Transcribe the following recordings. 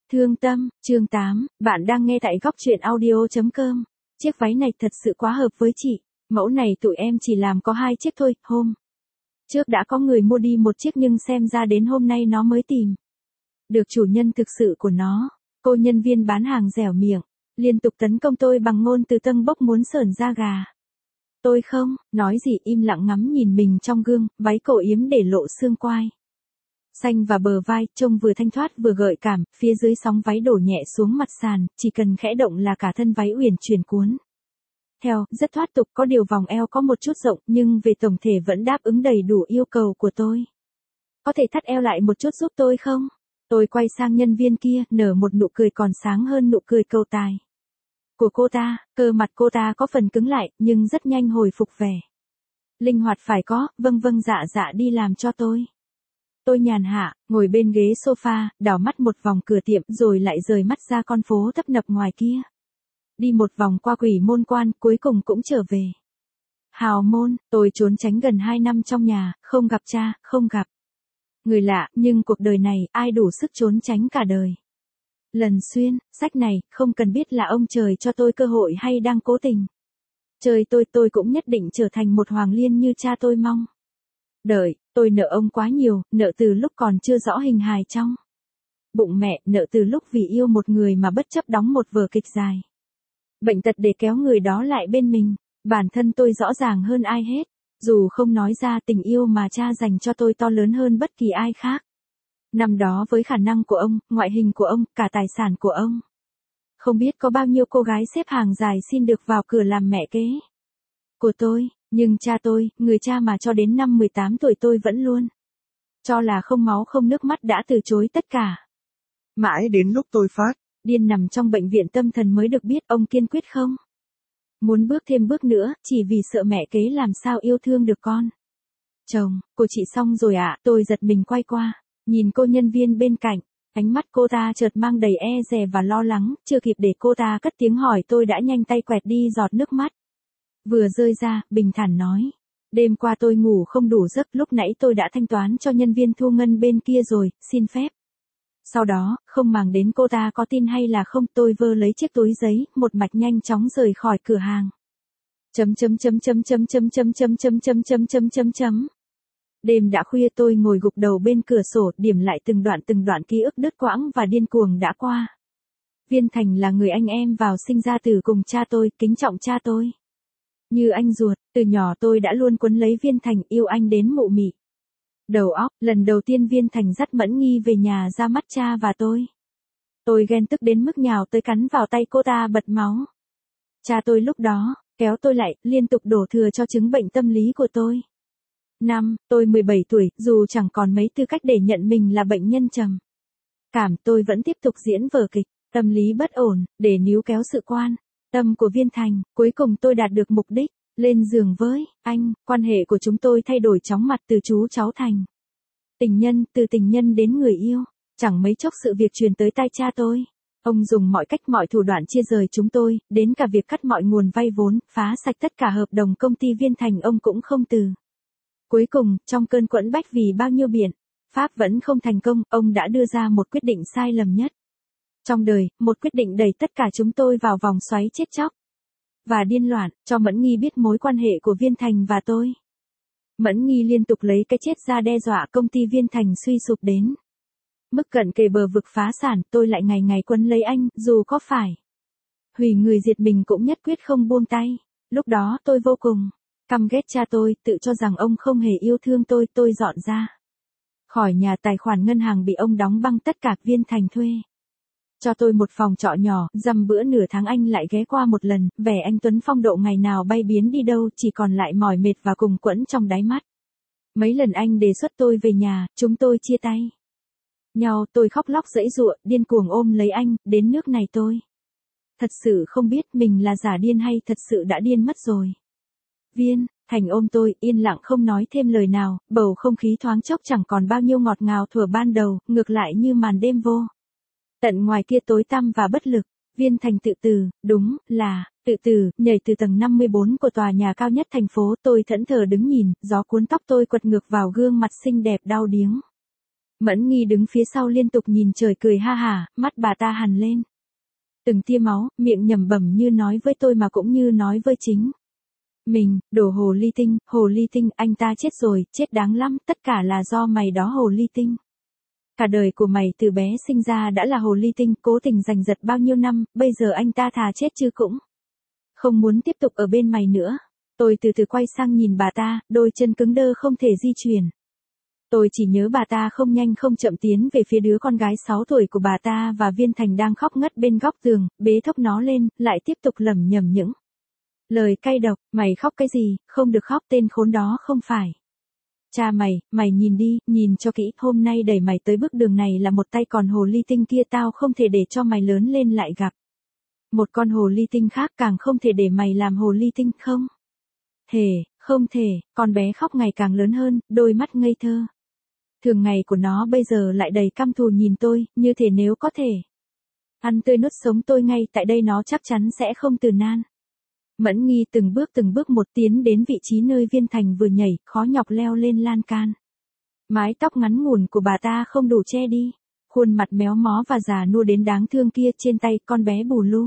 Thương tâm, chương 8, bạn đang nghe tại góc truyện audio.com. Chiếc váy này thật sự quá hợp với chị, mẫu này tụi em chỉ làm có 2 chiếc thôi, hôm trước đã có người mua đi 1 chiếc nhưng xem ra đến hôm nay nó mới tìm được chủ nhân thực sự của nó. Cô nhân viên bán hàng dẻo miệng, liên tục tấn công tôi bằng ngôn từ tâng bốc muốn sởn da gà. Tôi không nói gì, im lặng ngắm nhìn mình trong gương, váy cổ yếm để lộ xương quai xanh và bờ vai, trông vừa thanh thoát vừa gợi cảm, phía dưới sóng váy đổ nhẹ xuống mặt sàn, chỉ cần khẽ động là cả thân váy uyển chuyển cuốn theo, rất thoát tục, có điều vòng eo có một chút rộng, nhưng về tổng thể vẫn đáp ứng đầy đủ yêu cầu của tôi. Có thể thắt eo lại một chút giúp tôi không? Tôi quay sang nhân viên kia, nở một nụ cười còn sáng hơn nụ cười cầu tài của cô ta. Cơ mặt cô ta có phần cứng lại, nhưng rất nhanh hồi phục vẻ linh hoạt. Phải có, vâng dạ đi làm cho tôi. Tôi nhàn hạ, ngồi bên ghế sofa, đảo mắt một vòng cửa tiệm rồi lại rời mắt ra con phố tấp nập ngoài kia. Đi một vòng qua Quỷ Môn Quan, cuối cùng cũng trở về Hào Môn. Tôi trốn tránh gần 2 năm trong nhà, không gặp cha, không gặp người lạ, nhưng cuộc đời này, ai đủ sức trốn tránh cả đời. Lần xuyên, sách này, không cần biết là ông trời cho tôi cơ hội hay đang cố tình chơi tôi cũng nhất định trở thành một hoàng liên như cha tôi mong đợi. Tôi nợ ông quá nhiều, nợ từ lúc còn chưa rõ hình hài trong bụng mẹ, nợ từ lúc vì yêu một người mà bất chấp đóng một vở kịch dài bệnh tật để kéo người đó lại bên mình. Bản thân tôi rõ ràng hơn ai hết, dù không nói ra, tình yêu mà cha dành cho tôi to lớn hơn bất kỳ ai khác. Năm đó với khả năng của ông, ngoại hình của ông, cả tài sản của ông, không biết có bao nhiêu cô gái xếp hàng dài xin được vào cửa làm mẹ kế của tôi. Nhưng cha tôi, người cha mà cho đến năm 18 tuổi tôi vẫn luôn cho là không máu không nước mắt, đã từ chối tất cả. Mãi đến lúc tôi phát điên nằm trong bệnh viện tâm thần mới được biết ông kiên quyết không muốn bước thêm bước nữa, chỉ vì sợ mẹ kế làm sao yêu thương được con chồng của chị. Xong rồi ạ. Tôi giật mình quay qua, nhìn cô nhân viên bên cạnh, ánh mắt cô ta chợt mang đầy e dè và lo lắng. Chưa kịp để cô ta cất tiếng hỏi, tôi đã nhanh tay quẹt đi giọt nước mắt vừa rơi ra, bình thản nói: đêm qua tôi ngủ không đủ giấc, lúc nãy tôi đã thanh toán cho nhân viên thu ngân bên kia rồi, xin phép. Sau đó, không màng đến cô ta có tin hay là không, tôi vơ lấy chiếc túi giấy, một mạch nhanh chóng rời khỏi cửa hàng. Đêm đã khuya, tôi ngồi gục đầu bên cửa sổ, điểm lại từng đoạn ký ức đứt quãng và điên cuồng đã qua. Viên Thành là người anh em vào sinh ra tử cùng cha tôi, kính trọng cha tôi như anh ruột. Từ nhỏ tôi đã luôn quấn lấy Viên Thành, yêu anh đến mụ mị đầu óc. Lần đầu tiên Viên Thành dắt Mẫn Nghi về nhà ra mắt cha và tôi ghen tức đến mức nhào tới cắn vào tay cô ta bật máu. Cha tôi lúc đó kéo tôi lại, liên tục đổ thừa cho chứng bệnh tâm lý của tôi. Tôi 17 tuổi, dù chẳng còn mấy tư cách để nhận mình là bệnh nhân trầm cảm, tôi vẫn tiếp tục diễn vở kịch tâm lý bất ổn để níu kéo sự quan tâm của Viên Thành. Cuối cùng tôi đạt được mục đích, lên giường với anh. Quan hệ của chúng tôi thay đổi chóng mặt, từ chú cháu thành tình nhân, từ tình nhân đến người yêu. Chẳng mấy chốc sự việc truyền tới tai cha tôi. Ông dùng mọi cách mọi thủ đoạn chia rời chúng tôi, đến cả việc cắt mọi nguồn vay vốn, phá sạch tất cả hợp đồng công ty Viên Thành ông cũng không từ. Cuối cùng, trong cơn quẫn bách vì bao nhiêu biện pháp vẫn không thành công, ông đã đưa ra một quyết định sai lầm nhất trong đời, một quyết định đẩy tất cả chúng tôi vào vòng xoáy chết chóc và điên loạn. Cho Mẫn Nghi biết mối quan hệ của Viên Thành và tôi. Mẫn Nghi liên tục lấy cái chết ra đe dọa công ty Viên Thành suy sụp đến mức cận kề bờ vực phá sản. Tôi lại ngày ngày quấn lấy anh, dù có phải hủy người diệt mình cũng nhất quyết không buông tay. Lúc đó tôi vô cùng căm ghét cha tôi, tự cho rằng ông không hề yêu thương tôi. Tôi dọn ra khỏi nhà, tài khoản ngân hàng bị ông đóng băng tất cả. Viên Thành thuê cho tôi một phòng trọ nhỏ, dăm bữa nửa tháng anh lại ghé qua một lần. Vẻ anh Tuấn phong độ ngày nào bay biến đi đâu, chỉ còn lại mỏi mệt và cùng quẫn trong đáy mắt. Mấy lần anh đề xuất tôi về nhà, chúng tôi chia tay nhau. Tôi khóc lóc giãy giụa, điên cuồng ôm lấy anh. Đến nước này tôi thật sự không biết mình là giả điên hay thật sự đã điên mất rồi. Viên Thành ôm tôi, yên lặng không nói thêm lời nào. Bầu không khí thoáng chốc chẳng còn bao nhiêu ngọt ngào thuở ban đầu, ngược lại như màn đêm vô tận ngoài kia tối tăm và bất lực. Viên Thành tự tử, đúng là tự tử, nhảy từ tầng 54 của tòa nhà cao nhất thành phố. Tôi thẫn thờ đứng nhìn, gió cuốn tóc tôi quật ngược vào gương mặt xinh đẹp đau điếng Mẫn Nghi đứng phía sau liên tục nhìn trời cười ha hả, mắt bà ta hằn lên. Từng tia máu, miệng nhẩm bẩm như nói với tôi mà cũng như nói với chính mình, đồ hồ ly tinh, anh ta chết rồi, chết đáng lắm, tất cả là do mày đó hồ ly tinh. Cả đời của mày từ bé sinh ra đã là hồ ly tinh, cố tình giành giật bao nhiêu năm, bây giờ anh ta thà chết chứ cũng không muốn tiếp tục ở bên mày nữa. Tôi từ từ quay sang nhìn bà ta, đôi chân cứng đơ không thể di chuyển. Tôi chỉ nhớ bà ta không nhanh không chậm tiến về phía đứa con gái 6 tuổi của bà ta và Viên Thành đang khóc ngất bên góc tường, bế thốc nó lên, lại tiếp tục lẩm nhẩm những lời cay độc, mày khóc cái gì, không được khóc, tên khốn đó không phải cha mày nhìn đi, nhìn cho kỹ, hôm nay đẩy mày tới bước đường này là một tay, còn hồ ly tinh kia tao không thể để cho mày lớn lên lại gặp một con hồ ly tinh khác, càng không thể để mày làm hồ ly tinh, không không thể. Con bé khóc ngày càng lớn hơn, đôi mắt ngây thơ thường ngày của nó bây giờ lại đầy căm thù nhìn tôi, như thể nếu có thể ăn tươi nuốt sống tôi ngay tại đây nó chắc chắn sẽ không từ nan. Mẫn Nghi từng bước một tiến đến vị trí nơi Viên Thành vừa nhảy, khó nhọc leo lên lan can. Mái tóc ngắn ngủn của bà ta không đủ che đi khuôn mặt méo mó và già nua đến đáng thương kia, trên tay con bé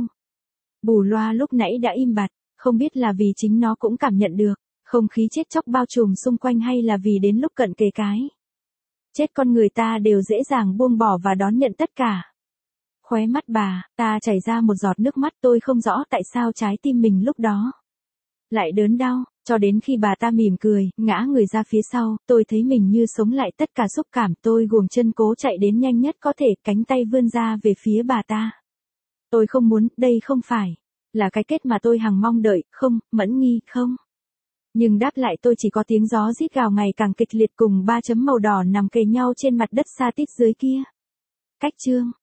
bù loa lúc nãy đã im bặt, không biết là vì chính nó cũng cảm nhận được không khí chết chóc bao trùm xung quanh, hay là vì đến lúc cận kề cái chết con người ta đều dễ dàng buông bỏ và đón nhận tất cả. Khóe mắt bà ta chảy ra một giọt nước mắt, tôi không rõ tại sao trái tim mình lúc đó lại đớn đau, cho đến khi bà ta mỉm cười, ngã người ra phía sau, tôi thấy mình như sống lại tất cả xúc cảm, tôi guồng chân cố chạy đến nhanh nhất có thể, cánh tay vươn ra về phía bà ta. Tôi không muốn, đây không phải là cái kết mà tôi hằng mong đợi, không, Mẫn Nghi, không. Nhưng đáp lại tôi chỉ có tiếng gió rít gào ngày càng kịch liệt cùng 3 chấm màu đỏ nằm kề nhau trên mặt đất sa tít dưới kia. Cách chương